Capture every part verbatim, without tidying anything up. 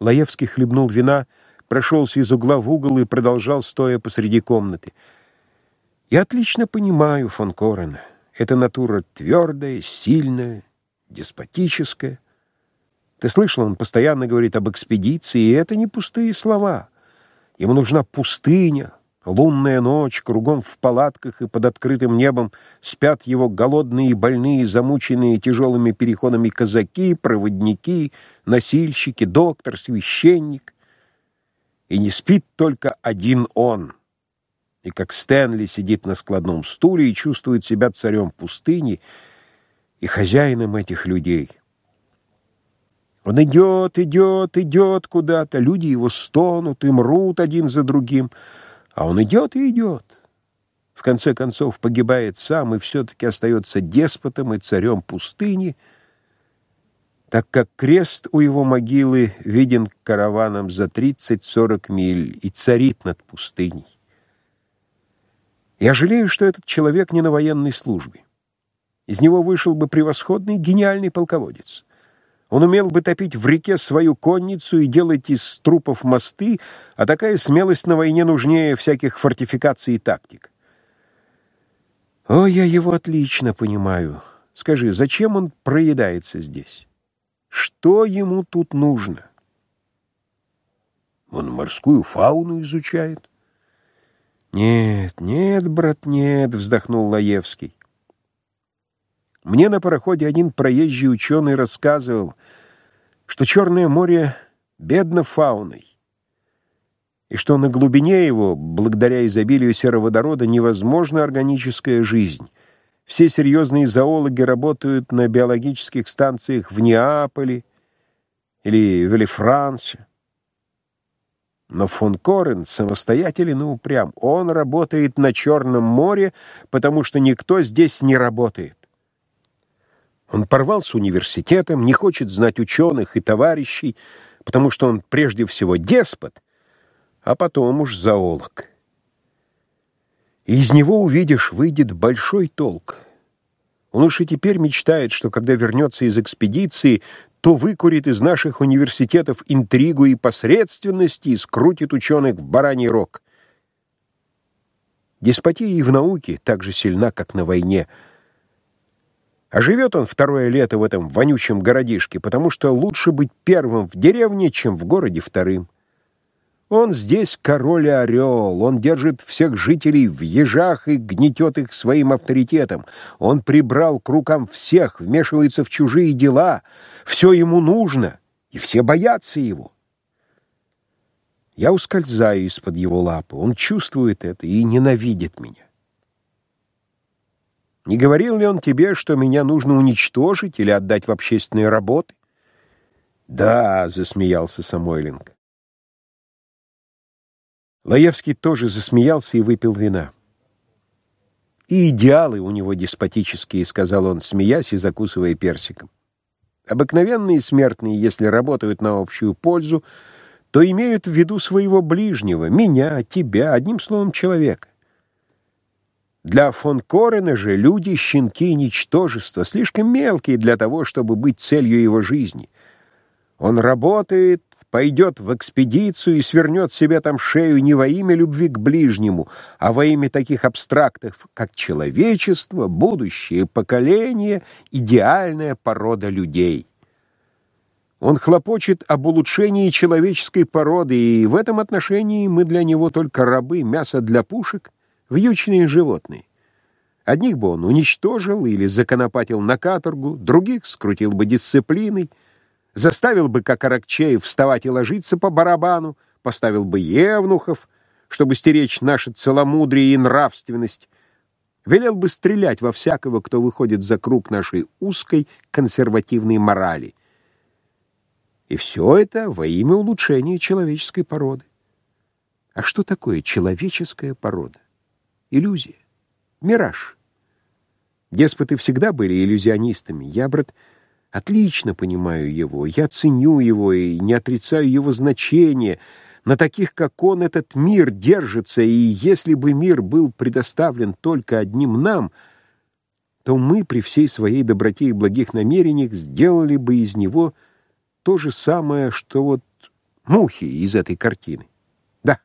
Лаевский хлебнул вина, прошелся из угла в угол и продолжал, стоя посреди комнаты. «Я отлично понимаю фон Корена. Это натура твердая, сильная, деспотическая. Ты слышал, он постоянно говорит об экспедиции, и это не пустые слова. Ему нужна пустыня, лунная ночь, кругом в палатках и под открытым небом спят его голодные и больные, замученные тяжелыми переходами казаки, проводники, носильщики, доктор, священник. И не спит только один он. И как Стэнли сидит на складном стуле и чувствует себя царем пустыни и хозяином этих людей. Он идет, идет, идет куда-то, люди его стонут и мрут один за другим, а он идет и идет. В конце концов погибает сам и все-таки остается деспотом и царем пустыни, так как крест у его могилы виден караваном за тридцать-сорок миль и царит над пустыней. Я жалею, что этот человек не на военной службе. Из него вышел бы превосходный, гениальный полководец. Он умел бы топить в реке свою конницу и делать из трупов мосты, а такая смелость на войне нужнее всяких фортификаций и тактик. О, я его отлично понимаю. Скажи, зачем он проедается здесь? Что ему тут нужно? Он морскую фауну изучает. Нет, нет, брат, нет, вздохнул Лаевский. Мне на пароходе один проезжий ученый рассказывал, что Черное море бедно фауной, и что на глубине его, благодаря изобилию сероводорода, невозможна органическая жизнь. Все серьезные зоологи работают на биологических станциях в Неаполе или в Виллефрансе. Но фон Корен самостоятелен и упрям. Он работает на Черном море, потому что никто здесь не работает. Он порвал с университетом, не хочет знать ученых и товарищей, потому что он прежде всего деспот, а потом уж зоолог. И из него, увидишь, выйдет большой толк. Он уж и теперь мечтает, что когда вернется из экспедиции, то выкурит из наших университетов интригу и посредственность и скрутит ученых в бараний рог. Деспотия и в науке так же сильна, как на войне. А живет он второе лето в этом вонючем городишке, потому что лучше быть первым в деревне, чем в городе вторым. Он здесь король и орел, он держит всех жителей в ежах и гнетет их своим авторитетом. Он прибрал к рукам всех, вмешивается в чужие дела, все ему нужно, и все боятся его. Я ускользаю из-под его лапы, он чувствует это и ненавидит меня. Не говорил ли он тебе, что меня нужно уничтожить или отдать в общественные работы? Да, засмеялся Самойленко. Лаевский тоже засмеялся и выпил вина. «И идеалы у него деспотические», — сказал он, смеясь и закусывая персиком. «Обыкновенные смертные, если работают на общую пользу, то имеют в виду своего ближнего, меня, тебя, одним словом, человека. Для фон Корена же люди — щенки и ничтожества, слишком мелкие для того, чтобы быть целью его жизни. Он работает, пойдет в экспедицию и свернет себе там шею не во имя любви к ближнему, а во имя таких абстрактов, как человечество, будущее поколение, идеальная порода людей. Он хлопочет об улучшении человеческой породы, и в этом отношении мы для него только рабы, мясо для пушек, вьючные животные. Одних бы он уничтожил или законопатил на каторгу, других скрутил бы дисциплиной, заставил бы, как Аракчеев, вставать и ложиться по барабану, поставил бы евнухов, чтобы стеречь наше целомудрие и нравственность, велел бы стрелять во всякого, кто выходит за круг нашей узкой консервативной морали. И все это во имя улучшения человеческой породы. А что такое человеческая порода? Иллюзия, мираж. Деспоты всегда были иллюзионистами. Я, брат, отлично понимаю его, я ценю его и не отрицаю его значения. На таких, как он, этот мир держится, и если бы мир был предоставлен только одним нам, то мы при всей своей доброте и благих намерениях сделали бы из него то же самое, что вот Мухи из этой картины. Да.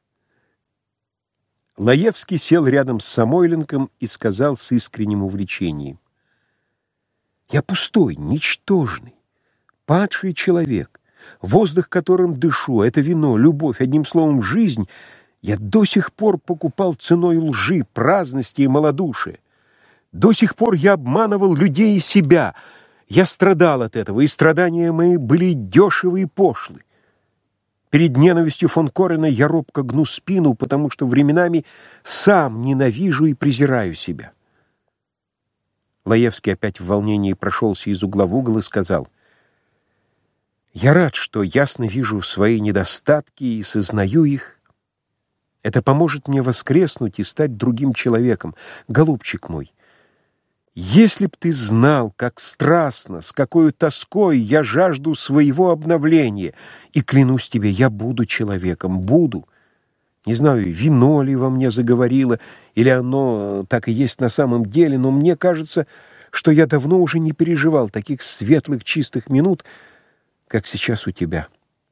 Лаевский сел рядом с Самойленком и сказал с искренним увлечением: «Я пустой, ничтожный, падший человек, воздух, которым дышу, это вино, любовь, одним словом, жизнь, я до сих пор покупал ценой лжи, праздности и малодушия. До сих пор я обманывал людей и себя. Я страдал от этого, и страдания мои были дешевы и пошлы. Перед ненавистью фон Корена я робко гну спину, потому что временами сам ненавижу и презираю себя». Лаевский опять в волнении прошелся из угла в угол и сказал: «Я рад, что ясно вижу свои недостатки и сознаю их. Это поможет мне воскреснуть и стать другим человеком. Голубчик мой, если б ты знал, как страстно, с какой тоской я жажду своего обновления, и клянусь тебе, я буду человеком, буду. Не знаю, вино ли во мне заговорило, или оно так и есть на самом деле, но мне кажется, что я давно уже не переживал таких светлых, чистых минут, как сейчас у тебя».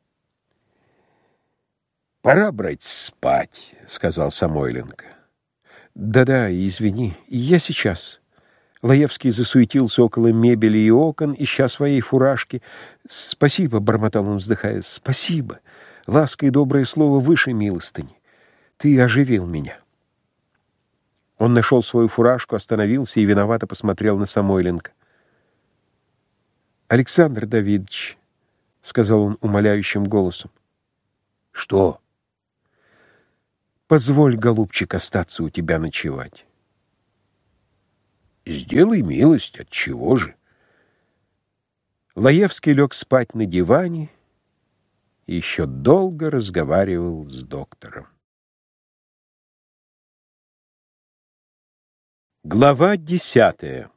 «Пора, брать, спать», — сказал Самойленко. «Да-да, извини, я сейчас». Лаевский засуетился около мебели и окон, ища своей фуражки. «Спасибо», — бормотал он, вздыхая, — «спасибо. Ласка и доброе слово выше милостыни. Ты оживил меня». Он нашел свою фуражку, остановился и виновато посмотрел на Самойленко. «Александр Давидович», — сказал он умоляющим голосом. «Что?» «Позволь, голубчик, остаться у тебя ночевать». «Сделай милость, отчего же?» Лаевский лег спать на диване и еще долго разговаривал с доктором. Глава десятая.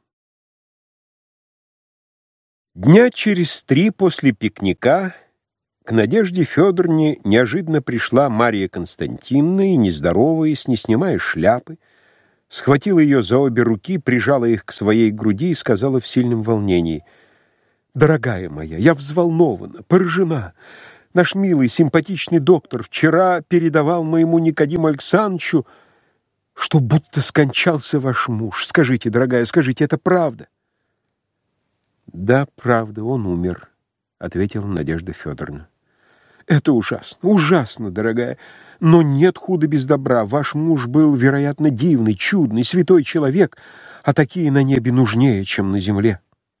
Дня через три после пикника к Надежде Федоровне неожиданно пришла Марья Константиновна и, не здороваясь, не снимая шляпы, схватила ее за обе руки, прижала их к своей груди и сказала в сильном волнении: «Дорогая моя, я взволнована, поражена. Наш милый, симпатичный доктор вчера передавал моему Никодиму Александровичу, что будто скончался ваш муж. Скажите, дорогая, скажите, это правда?» «Да, правда, он умер», — ответила Надежда Федоровна. «Это ужасно, ужасно, дорогая. Но нет худа без добра. Ваш муж был, вероятно, дивный, чудный, святой человек, а такие на небе нужнее, чем на земле».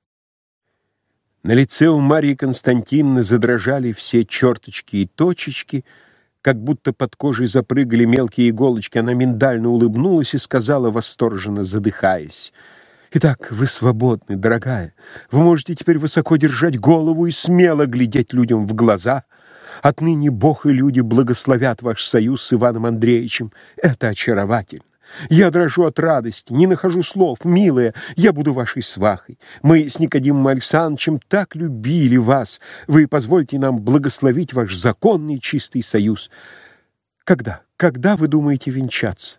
На лице у Марьи Константиновны задрожали все черточки и точечки, как будто под кожей запрыгали мелкие иголочки. Она миндально улыбнулась и сказала, восторженно задыхаясь: «Итак, вы свободны, дорогая. Вы можете теперь высоко держать голову и смело глядеть людям в глаза. Отныне Бог и люди благословят ваш союз с Иваном Андреевичем. Это очаровательно. Я дрожу от радости, не нахожу слов. Милая, я буду вашей свахой. Мы с Никодимом Александровичем так любили вас. Вы позвольте нам благословить ваш законный чистый союз. Когда, когда вы думаете венчаться?»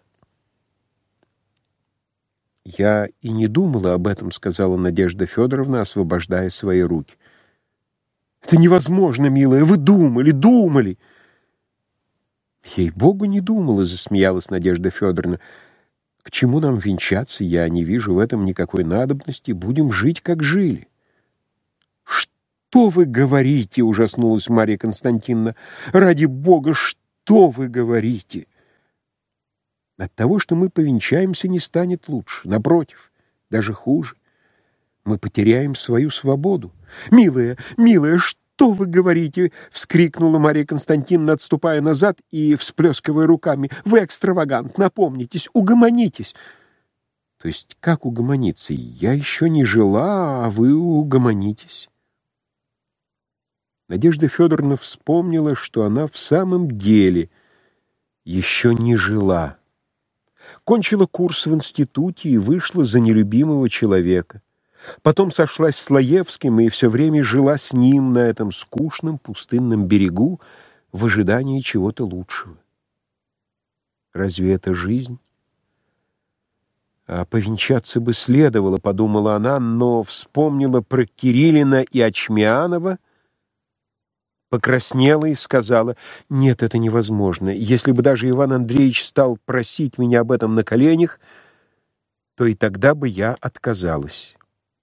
«Я и не думала об этом», — сказала Надежда Федоровна, освобождая свои руки. «Это невозможно, милая, вы думали, думали!» «Ей-богу, не думала», — засмеялась Надежда Федоровна. «К чему нам венчаться? Я не вижу в этом никакой надобности. Будем жить, как жили». «Что вы говорите?» — ужаснулась Марья Константиновна. «Ради Бога, что вы говорите?» «От того, что мы повенчаемся, не станет лучше. Напротив, даже хуже. Мы потеряем свою свободу». «Милая, милая, что вы говорите?» — вскрикнула Марья Константиновна, отступая назад и всплескивая руками. «Вы экстравагант, напомнитесь, угомонитесь». «То есть как угомониться? Я еще не жила, а вы угомонитесь». Надежда Федоровна вспомнила, что она в самом деле еще не жила. Кончила курс в институте и вышла за нелюбимого человека. Потом сошлась с Лаевским и все время жила с ним на этом скучном пустынном берегу в ожидании чего-то лучшего. Разве это жизнь? А повенчаться бы следовало, подумала она, но вспомнила про Кириллина и Очмианова покраснела и сказала: «Нет, это невозможно. Если бы даже Иван Андреевич стал просить меня об этом на коленях, то и тогда бы я отказалась».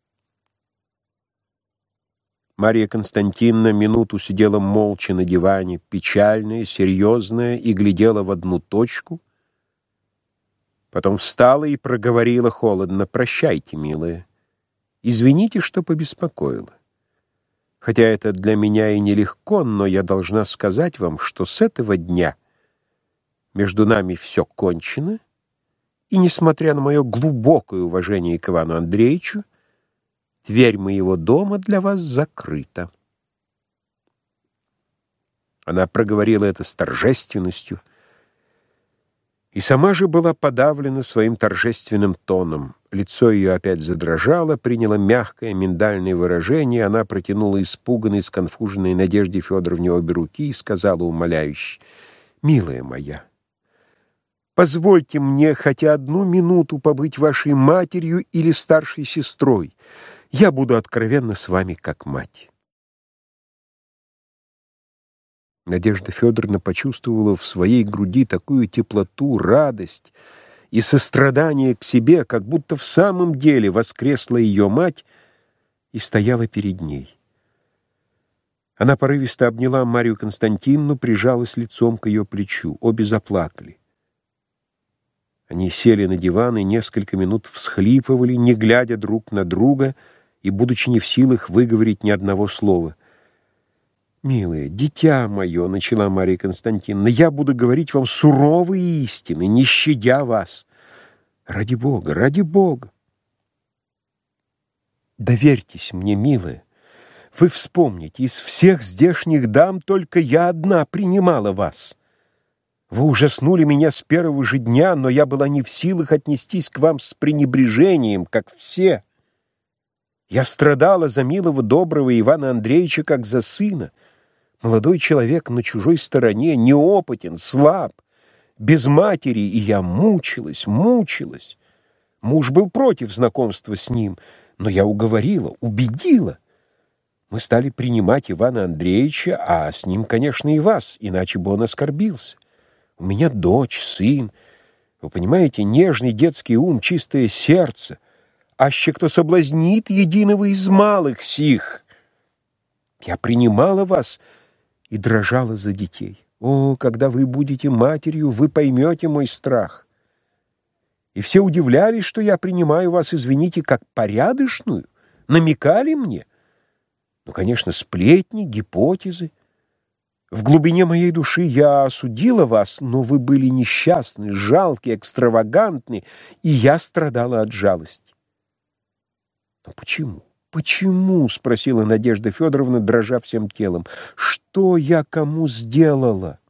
Марья Константиновна минуту сидела молча на диване, печальная, серьезная, и глядела в одну точку. Потом встала и проговорила холодно: «Прощайте, милая. Извините, что побеспокоила. Хотя это для меня и нелегко, но я должна сказать вам, что с этого дня между нами все кончено, и, несмотря на мое глубокое уважение к Ивану Андреевичу, дверь моего дома для вас закрыта». Она проговорила это с торжественностью, и сама же была подавлена своим торжественным тоном. Лицо ее опять задрожало, приняло мягкое миндальное выражение, она протянула испуганной, сконфуженной Надежде Федоровне обе руки и сказала умоляюще: «Милая моя, позвольте мне хотя одну минуту побыть вашей матерью или старшей сестрой. Я буду откровенна с вами как мать». Надежда Федоровна почувствовала в своей груди такую теплоту, радость и сострадание к себе, как будто в самом деле воскресла ее мать и стояла перед ней. Она порывисто обняла Марию Константиновну, прижалась лицом к ее плечу. Обе заплакали. Они сели на диван и несколько минут всхлипывали, не глядя друг на друга и будучи не в силах выговорить ни одного слова. «Милое, дитя мое», — начала Марья Константиновна, — «я буду говорить вам суровые истины, не щадя вас. Ради Бога, ради Бога. Доверьтесь мне, милая. Вы вспомните, из всех здешних дам только я одна принимала вас. Вы ужаснули меня с первого же дня, но я была не в силах отнестись к вам с пренебрежением, как все. Я страдала за милого, доброго Ивана Андреевича, как за сына. Молодой человек на чужой стороне, неопытен, слаб, без матери, и я мучилась, мучилась. Муж был против знакомства с ним, но я уговорила, убедила. Мы стали принимать Ивана Андреевича, а с ним, конечно, и вас, иначе бы он оскорбился. У меня дочь, сын. Вы понимаете, нежный детский ум, чистое сердце. Аще кто соблазнит единого из малых сих. Я принимала вас и дрожала за детей. О, когда вы будете матерью, вы поймете мой страх. И все удивлялись, что я принимаю вас, извините, как порядочную, намекали мне. Ну, конечно, сплетни, гипотезы. В глубине моей души я осудила вас, но вы были несчастны, жалки, экстравагантны, и я страдала от жалости. Но почему? Почему? — спросила Надежда Федоровна, дрожа всем телом. Что я кому сделала?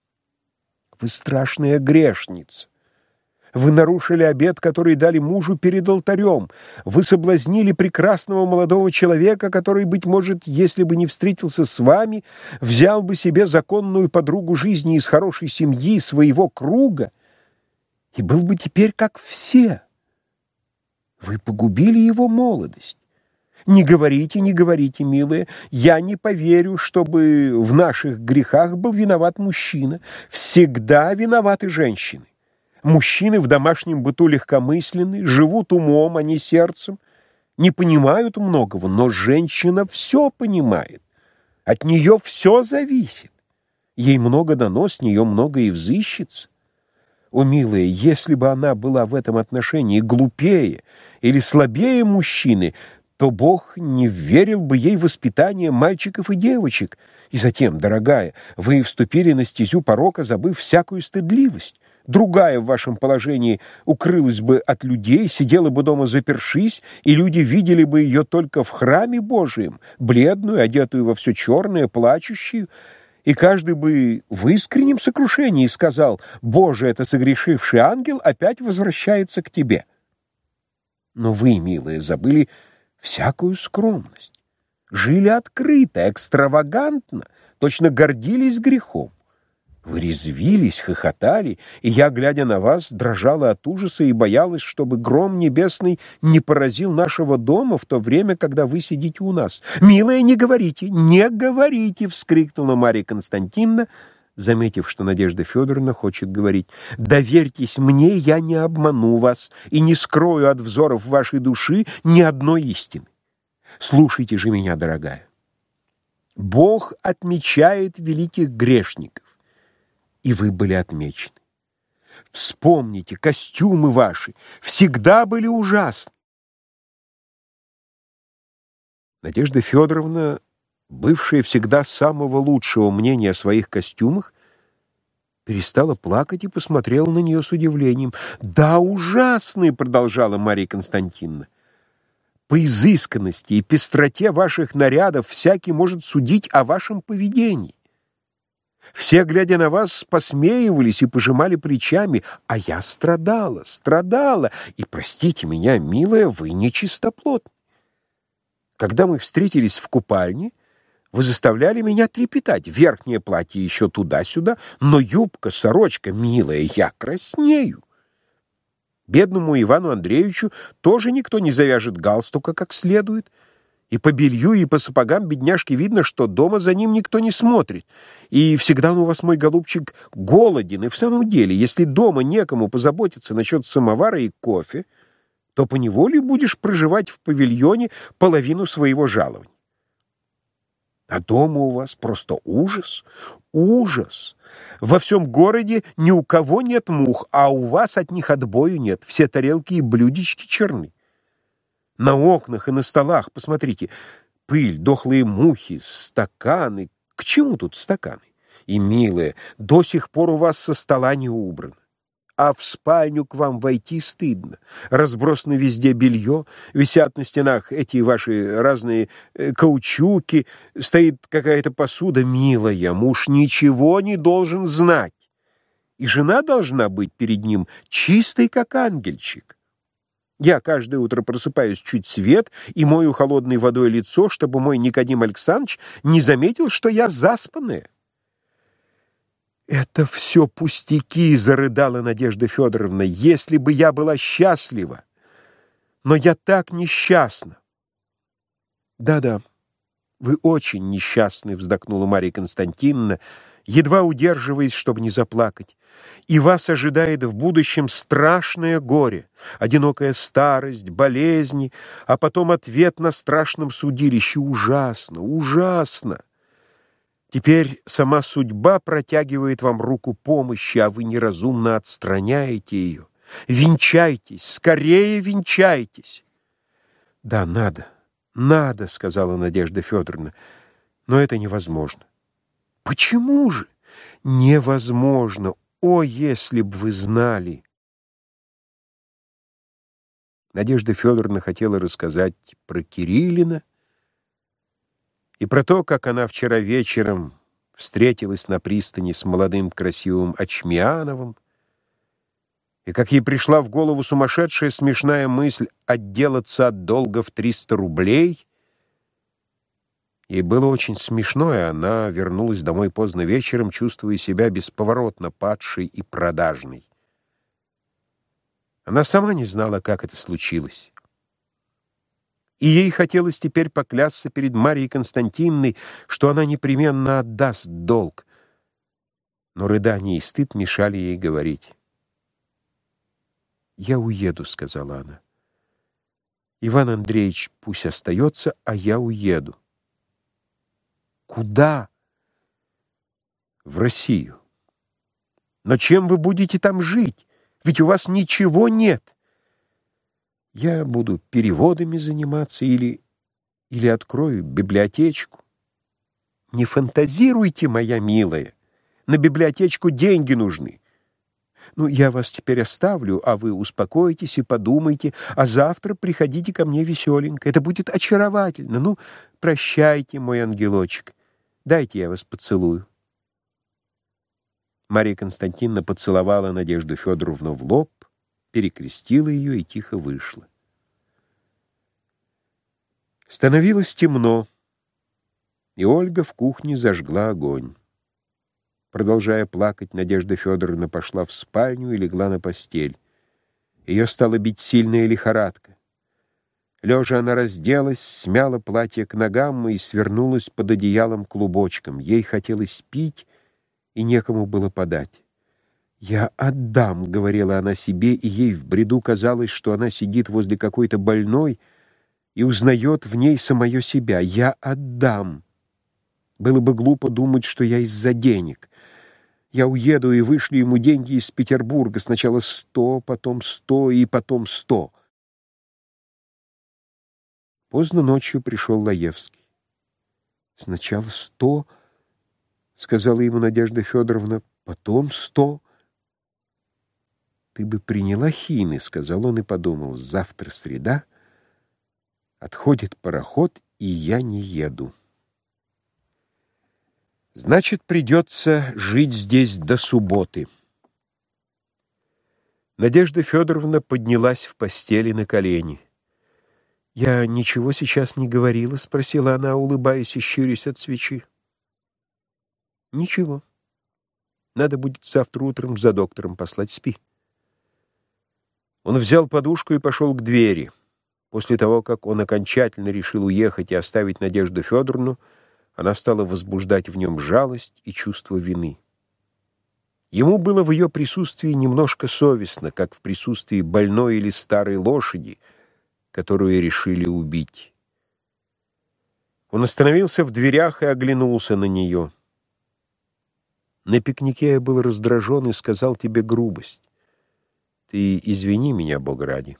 Вы страшная грешница. Вы нарушили обет, который дали мужу перед алтарем. Вы соблазнили прекрасного молодого человека, который, быть может, если бы не встретился с вами, взял бы себе законную подругу жизни из хорошей семьи, своего круга, и был бы теперь как все. Вы погубили его молодость. Не говорите, не говорите, милая, я не поверю, чтобы в наших грехах был виноват мужчина. Всегда виноваты женщины. Мужчины в домашнем быту легкомысленны, живут умом, а не сердцем, не понимают многого, но женщина все понимает. От нее все зависит. Ей много дано, с нее много и взыщется. О, милая, если бы она была в этом отношении глупее или слабее мужчины, то Бог не верил бы ей в воспитание мальчиков и девочек. И затем, дорогая, вы вступили на стезю порока, забыв всякую стыдливость. Другая в вашем положении укрылась бы от людей, сидела бы дома запершись, и люди видели бы ее только в храме Божием, бледную, одетую во все черное, плачущую, и каждый бы в искреннем сокрушении сказал: «Боже, это согрешивший ангел опять возвращается к тебе». Но вы, милая, забыли всякую скромность, жили открыто, экстравагантно, точно гордились грехом. Вы резвились, хохотали, и я, глядя на вас, дрожала от ужаса и боялась, чтобы гром небесный не поразил нашего дома в то время, когда вы сидите у нас. «Милая, не говорите, не говорите!» — вскрикнула Марья Константиновна, заметив, что Надежда Федоровна хочет говорить. «Доверьтесь мне, я не обману вас и не скрою от взоров вашей души ни одной истины. Слушайте же меня, дорогая. Бог отмечает великих грешников, и вы были отмечены. Вспомните, костюмы ваши всегда были ужасны». Надежда Федоровна, бывшая всегда самого лучшего мнения о своих костюмах, перестала плакать и посмотрела на нее с удивлением. «Да, ужасные!» — продолжала Марья Константиновна. «По изысканности и пестроте ваших нарядов всякий может судить о вашем поведении. Все, глядя на вас, посмеивались и пожимали плечами, а я страдала, страдала, и, простите меня, милая, вы не чистоплотны. Когда мы встретились в купальне, вы заставляли меня трепетать. Верхнее платье еще туда-сюда, но юбка, сорочка, милая, я краснею. Бедному Ивану Андреевичу тоже никто не завяжет галстука как следует. И по белью, и по сапогам бедняжки видно, что дома за ним никто не смотрит. И всегда он у вас, мой голубчик, голоден. И в самом деле, если дома некому позаботиться насчет самовара и кофе, то поневоле будешь проживать в павильоне половину своего жалования. А дома у вас просто ужас, ужас. Во всем городе ни у кого нет мух, а у вас от них отбою нет. Все тарелки и блюдечки черны. На окнах и на столах, посмотрите, пыль, дохлые мухи, стаканы. К чему тут стаканы? И, милая, до сих пор у вас со стола не убрано. А в спальню к вам войти стыдно. Разбросано везде белье, висят на стенах эти ваши разные э, каучуки, стоит какая-то посуда. Милая, муж ничего не должен знать. И жена должна быть перед ним чистой, как ангельчик. Я каждое утро просыпаюсь чуть свет и мою холодной водой лицо, чтобы мой Никодим Александрович не заметил, что я заспанная. «Это все пустяки», — зарыдала Надежда Федоровна, — «если бы я была счастлива. Но я так несчастна». «Да-да, вы очень несчастны», — вздохнула Марья Константиновна, едва удерживаясь, чтобы не заплакать. «И вас ожидает в будущем страшное горе, одинокая старость, болезни, а потом ответ на страшном судилище. Ужасно, ужасно. Теперь сама судьба протягивает вам руку помощи, а вы неразумно отстраняете ее. Венчайтесь, скорее венчайтесь». «Да, надо, надо», — сказала Надежда Федоровна, — «но это невозможно». «Почему же?» «Невозможно. О, если б вы знали!» Надежда Федоровна хотела рассказать про Кириллина и про то, как она вчера вечером встретилась на пристани с молодым красивым Очмиановым, и как ей пришла в голову сумасшедшая смешная мысль отделаться от долга в триста рублей. Ей было очень смешно, и она вернулась домой поздно вечером, чувствуя себя бесповоротно падшей и продажной. Она сама не знала, как это случилось. И ей хотелось теперь поклясться перед Марьей Константиновной, что она непременно отдаст долг. Но рыдание и стыд мешали ей говорить. «Я уеду», — сказала она. «Иван Андреевич пусть остается, а я уеду». «Куда?» «В Россию». «Но чем вы будете там жить? Ведь у вас ничего нет». «Я буду переводами заниматься или, или открою библиотечку». «Не фантазируйте, моя милая. На библиотечку деньги нужны. Ну, я вас теперь оставлю, а вы успокойтесь и подумайте, а завтра приходите ко мне веселенько. Это будет очаровательно. Ну, прощайте, мой ангелочек. Дайте я вас поцелую». Марья Константиновна поцеловала Надежду Федоровну в лоб, перекрестила ее и тихо вышла. Становилось темно, и Ольга в кухне зажгла огонь. Продолжая плакать, Надежда Федоровна пошла в спальню и легла на постель. Ее стала бить сильная лихорадка. Лежа она разделась, смяла платье к ногам и свернулась под одеялом клубочком. Ей хотелось пить, и некому было подать. «Я отдам», — говорила она себе, и ей в бреду казалось, что она сидит возле какой-то больной и узнает в ней самое себя. «Я отдам». Было бы глупо думать, что я из-за денег. Я уеду и вышлю ему деньги из Петербурга. Сначала сто, потом сто и потом сто. Поздно ночью пришел Лаевский. «Сначала сто, — сказала ему Надежда Федоровна, — потом сто». «Ты бы приняла хины, — сказал он и подумал, — завтра среда, отходит пароход, и я не еду. Значит, придется жить здесь до субботы». Надежда Федоровна поднялась в постели на колени. «Я ничего сейчас не говорила?» — спросила она, улыбаясь и щурясь от свечи. «Ничего. Надо будет завтра утром за доктором послать. Спи». Он взял подушку и пошел к двери. После того, как он окончательно решил уехать и оставить Надежду Федоровну, она стала возбуждать в нем жалость и чувство вины. Ему было в ее присутствии немножко совестно, как в присутствии больной или старой лошади, которую решили убить. Он остановился в дверях и оглянулся на нее. «На пикнике я был раздражен и сказал тебе грубость. Ты извини меня, Бога ради».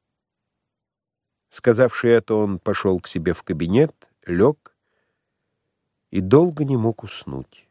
Сказавши это, он пошел к себе в кабинет, лег и долго не мог уснуть.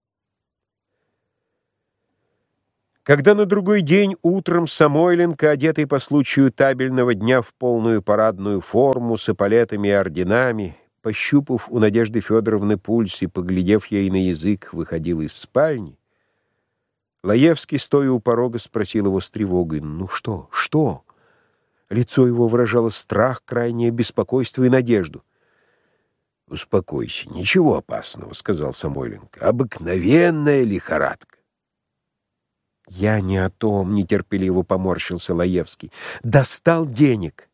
Когда на другой день утром Самойленко, одетый по случаю табельного дня в полную парадную форму с эполетами и орденами, пощупав у Надежды Федоровны пульс и поглядев ей на язык, выходил из спальни, Лаевский, стоя у порога, спросил его с тревогой: «Ну что, что?» Лицо его выражало страх, крайнее беспокойство и надежду. «Успокойся, ничего опасного», — сказал Самойленко. «Обыкновенная лихорадка». «Я не о том», — нетерпеливо поморщился Лаевский. «Достал денег».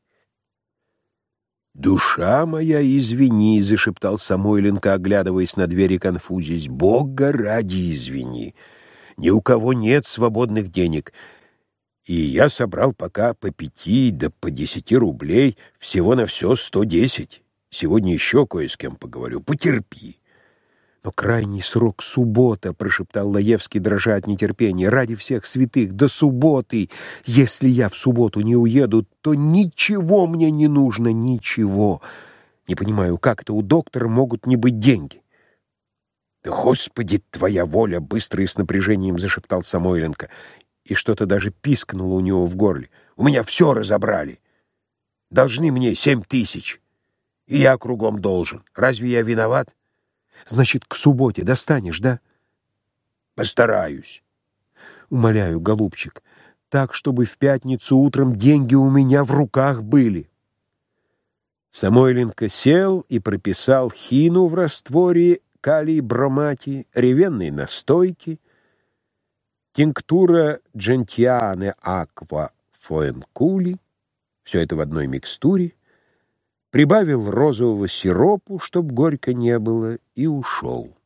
«Душа моя, извини», — зашептал Самойленко, оглядываясь на двери, конфузясь. «Бога ради, извини. Ни у кого нет свободных денег. И я собрал пока по пяти да по десяти рублей, всего на все сто десять. Сегодня еще кое с кем поговорю. Потерпи». «Но крайний срок — суббота», — прошептал Лаевский, дрожа от нетерпения. «Ради всех святых, до субботы! Если я в субботу не уеду, то ничего мне не нужно, ничего. Не понимаю, как это у доктора могут не быть деньги?» «Да, Господи, твоя воля!» — быстро и с напряжением зашептал Самойленко. И что-то даже пискнуло у него в горле. «У меня все разобрали. Должны мне семь тысяч. И я кругом должен. Разве я виноват?» «Значит, к субботе достанешь, да?» «Постараюсь». «Умоляю, голубчик, так, чтобы в пятницу утром деньги у меня в руках были». Самойленко сел и прописал хину в растворе калий-бромати, ревенной настойки, тинктура джентиане аква фоенкули, все это в одной микстуре, прибавил розового сиропу, чтоб горько не было, и ушел.